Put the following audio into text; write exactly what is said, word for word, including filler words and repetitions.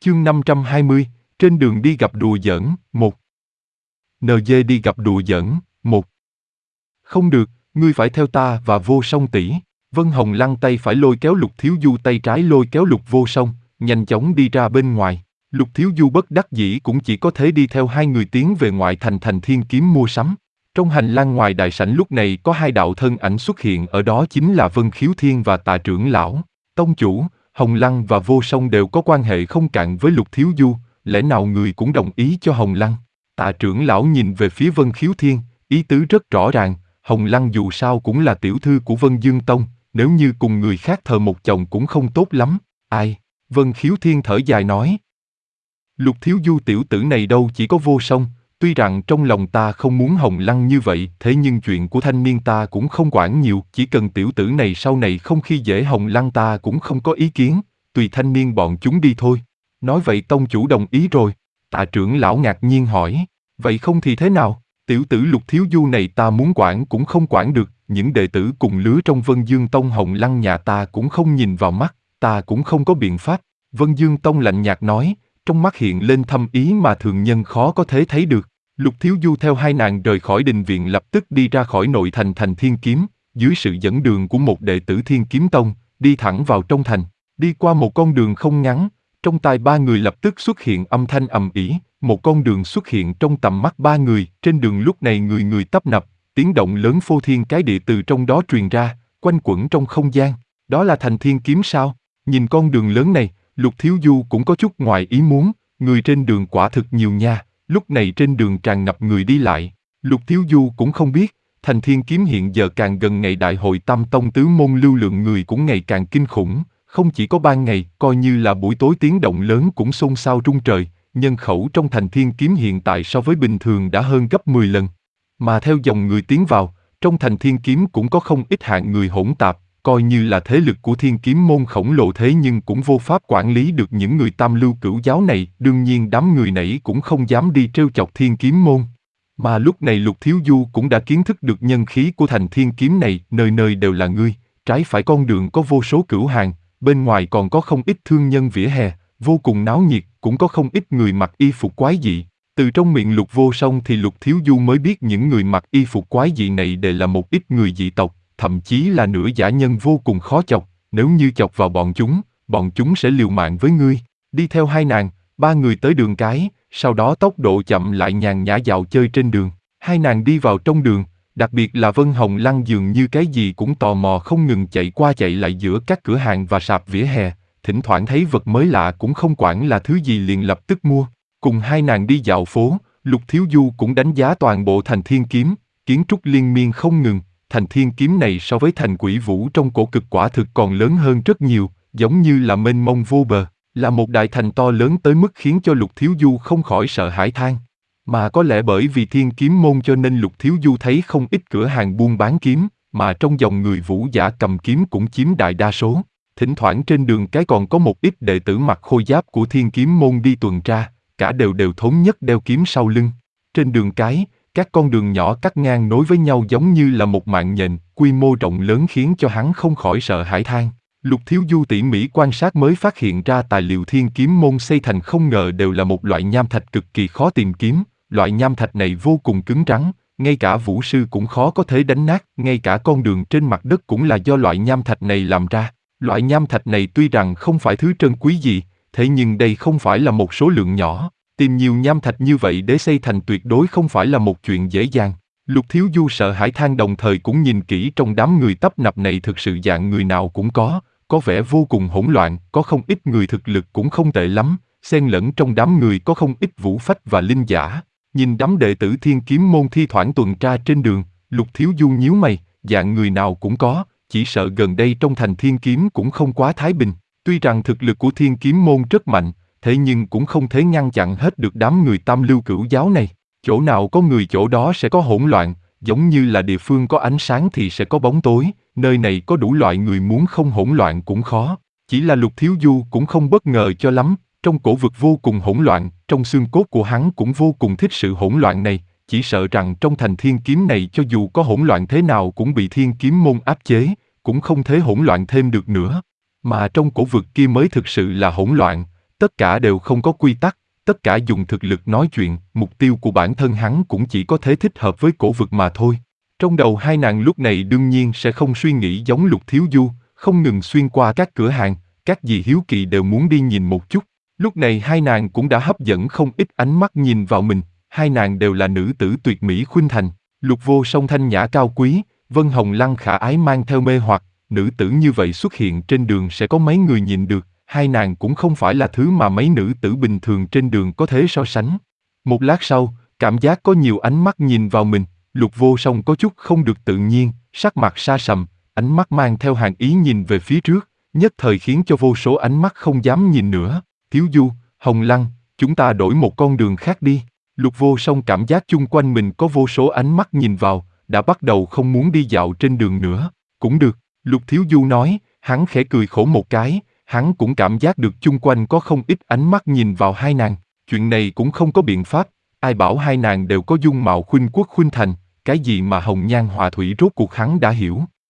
Chương năm trăm hai mươi, trên đường đi gặp đùa giỡn, một. en giê đi gặp đùa giỡn, một. Không được, ngươi phải theo ta và Vô Song tỷ. Vân Hồng Lăng tay phải lôi kéo Lục Thiếu Du, tay trái lôi kéo Lục Vô Song, nhanh chóng đi ra bên ngoài. Lục Thiếu Du bất đắc dĩ cũng chỉ có thể đi theo hai người tiến về ngoại thành thành Thiên Kiếm mua sắm. Trong hành lang ngoài đại sảnh lúc này có hai đạo thân ảnh xuất hiện, ở đó chính là Vân Khiếu Thiên và Tạ trưởng lão. Tông chủ, Hồng Lăng và Vô Song đều có quan hệ không cạn với Lục Thiếu Du, lẽ nào người cũng đồng ý cho Hồng Lăng? Tạ trưởng lão nhìn về phía Vân Khiếu Thiên, ý tứ rất rõ ràng, Hồng Lăng dù sao cũng là tiểu thư của Vân Dương Tông, nếu như cùng người khác thờ một chồng cũng không tốt lắm. Ai? Vân Khiếu Thiên thở dài nói. Lục Thiếu Du tiểu tử này đâu chỉ có Vô Song, tuy rằng trong lòng ta không muốn Hồng Lăng như vậy, thế nhưng chuyện của thanh niên ta cũng không quản nhiều, chỉ cần tiểu tử này sau này không khi dễ Hồng Lăng ta cũng không có ý kiến, tùy thanh niên bọn chúng đi thôi. Nói vậy tông chủ đồng ý rồi. Tạ trưởng lão ngạc nhiên hỏi, vậy không thì thế nào? Tiểu tử Lục Thiếu Du này ta muốn quản cũng không quản được, những đệ tử cùng lứa trong Vân Dương Tông Hồng Lăng nhà ta cũng không nhìn vào mắt, ta cũng không có biện pháp. Vân Dương Tông lạnh nhạt nói, trong mắt hiện lên thâm ý mà thường nhân khó có thể thấy được. Lục Thiếu Du theo hai nàng rời khỏi đình viện, lập tức đi ra khỏi nội thành thành Thiên Kiếm, dưới sự dẫn đường của một đệ tử Thiên Kiếm Tông, đi thẳng vào trong thành. Đi qua một con đường không ngắn, trong tai ba người lập tức xuất hiện âm thanh ầm ĩ, một con đường xuất hiện trong tầm mắt ba người, trên đường lúc này người người tấp nập, tiếng động lớn phô thiên cái địa từ trong đó truyền ra, quanh quẩn trong không gian. Đó là thành Thiên Kiếm sao? Nhìn con đường lớn này, Lục Thiếu Du cũng có chút ngoài ý muốn, người trên đường quả thực nhiều nha, lúc này trên đường tràn ngập người đi lại. Lục Thiếu Du cũng không biết, thành Thiên Kiếm hiện giờ càng gần ngày đại hội Tam Tông tứ môn, lưu lượng người cũng ngày càng kinh khủng, không chỉ có ban ngày, coi như là buổi tối tiếng động lớn cũng xôn xao rung trời, nhân khẩu trong thành Thiên Kiếm hiện tại so với bình thường đã hơn gấp mười lần. Mà theo dòng người tiến vào, trong thành Thiên Kiếm cũng có không ít hạng người hỗn tạp, coi như là thế lực của Thiên Kiếm môn khổng lồ thế nhưng cũng vô pháp quản lý được những người tam lưu cửu giáo này, đương nhiên đám người nãy cũng không dám đi trêu chọc Thiên Kiếm môn. Mà lúc này Lục Thiếu Du cũng đã kiến thức được nhân khí của thành Thiên Kiếm này, nơi nơi đều là người, trái phải con đường có vô số cửu hàng, bên ngoài còn có không ít thương nhân vỉa hè, vô cùng náo nhiệt, cũng có không ít người mặc y phục quái dị. Từ trong miệng Lục Vô Song thì Lục Thiếu Du mới biết những người mặc y phục quái dị này đều là một ít người dị tộc, thậm chí là nửa giả nhân vô cùng khó chọc, nếu như chọc vào bọn chúng, bọn chúng sẽ liều mạng với ngươi. Đi theo hai nàng, ba người tới đường cái, sau đó tốc độ chậm lại nhàn nhã dạo chơi trên đường. Hai nàng đi vào trong đường, đặc biệt là Vân Hồng Lăng dường như cái gì cũng tò mò không ngừng chạy qua chạy lại giữa các cửa hàng và sạp vỉa hè, thỉnh thoảng thấy vật mới lạ cũng không quản là thứ gì liền lập tức mua. Cùng hai nàng đi dạo phố, Lục Thiếu Du cũng đánh giá toàn bộ thành Thiên Kiếm, kiến trúc liên miên không ngừng, thành Thiên Kiếm này so với thành Quỷ Vũ trong cổ cực quả thực còn lớn hơn rất nhiều, giống như là mênh mông vô bờ, là một đại thành to lớn tới mức khiến cho Lục Thiếu Du không khỏi sợ hãi than. Mà có lẽ bởi vì Thiên Kiếm môn cho nên Lục Thiếu Du thấy không ít cửa hàng buôn bán kiếm, mà trong dòng người vũ giả cầm kiếm cũng chiếm đại đa số. Thỉnh thoảng trên đường cái còn có một ít đệ tử mặc khôi giáp của Thiên Kiếm môn đi tuần tra, cả đều đều thống nhất đeo kiếm sau lưng. Trên đường cái, các con đường nhỏ cắt ngang nối với nhau giống như là một mạng nhện, quy mô rộng lớn khiến cho hắn không khỏi sợ hãi than. Lục Thiếu Du tỉ mỉ quan sát mới phát hiện ra tài liệu Thiên Kiếm môn xây thành không ngờ đều là một loại nham thạch cực kỳ khó tìm kiếm, loại nham thạch này vô cùng cứng rắn, ngay cả vũ sư cũng khó có thể đánh nát, ngay cả con đường trên mặt đất cũng là do loại nham thạch này làm ra. Loại nham thạch này tuy rằng không phải thứ trân quý gì, thế nhưng đây không phải là một số lượng nhỏ, tìm nhiều nham thạch như vậy để xây thành tuyệt đối không phải là một chuyện dễ dàng. Lục Thiếu Du sợ hãi than đồng thời cũng nhìn kỹ trong đám người tấp nập này, thực sự dạng người nào cũng có, có vẻ vô cùng hỗn loạn, có không ít người thực lực cũng không tệ lắm, xen lẫn trong đám người có không ít vũ phách và linh giả. Nhìn đám đệ tử Thiên Kiếm môn thi thoảng tuần tra trên đường, Lục Thiếu Du nhíu mày, dạng người nào cũng có, chỉ sợ gần đây trong thành Thiên Kiếm cũng không quá thái bình. Tuy rằng thực lực của Thiên Kiếm môn rất mạnh, thế nhưng cũng không thể ngăn chặn hết được đám người tam lưu cửu giáo này. Chỗ nào có người chỗ đó sẽ có hỗn loạn, giống như là địa phương có ánh sáng thì sẽ có bóng tối, nơi này có đủ loại người, muốn không hỗn loạn cũng khó. Chỉ là Lục Thiếu Du cũng không bất ngờ cho lắm, trong cổ vực vô cùng hỗn loạn, trong xương cốt của hắn cũng vô cùng thích sự hỗn loạn này, chỉ sợ rằng trong thành Thiên Kiếm này cho dù có hỗn loạn thế nào cũng bị Thiên Kiếm môn áp chế, cũng không thể hỗn loạn thêm được nữa. Mà trong cổ vực kia mới thực sự là hỗn loạn, Tất cả đều không có quy tắc, tất cả dùng thực lực nói chuyện, mục tiêu của bản thân hắn cũng chỉ có thể thích hợp với cổ vực mà thôi. Trong đầu hai nàng lúc này đương nhiên sẽ không suy nghĩ giống Lục Thiếu Du, không ngừng xuyên qua các cửa hàng, các gì hiếu kỳ đều muốn đi nhìn một chút. Lúc này hai nàng cũng đã hấp dẫn không ít ánh mắt nhìn vào mình, hai nàng đều là nữ tử tuyệt mỹ khuynh thành. Lục Vô Song thanh nhã cao quý, Vân Hồng Lăng khả ái mang theo mê hoặc, nữ tử như vậy xuất hiện trên đường sẽ có mấy người nhìn được, hai nàng cũng không phải là thứ mà mấy nữ tử bình thường trên đường có thể so sánh. Một lát sau, cảm giác có nhiều ánh mắt nhìn vào mình, Lục Vô Song có chút không được tự nhiên, sắc mặt sa sầm, ánh mắt mang theo hàn ý nhìn về phía trước, nhất thời khiến cho vô số ánh mắt không dám nhìn nữa. Thiếu Du, Hồng Lăng, chúng ta đổi một con đường khác đi. Lục Vô Song cảm giác chung quanh mình có vô số ánh mắt nhìn vào, đã bắt đầu không muốn đi dạo trên đường nữa. Cũng được, Lục Thiếu Du nói, hắn khẽ cười khổ một cái, hắn cũng cảm giác được chung quanh có không ít ánh mắt nhìn vào hai nàng. Chuyện này cũng không có biện pháp, ai bảo hai nàng đều có dung mạo khuynh quốc khuynh thành, cái gì mà hồng nhan họa thủy rốt cuộc hắn đã hiểu.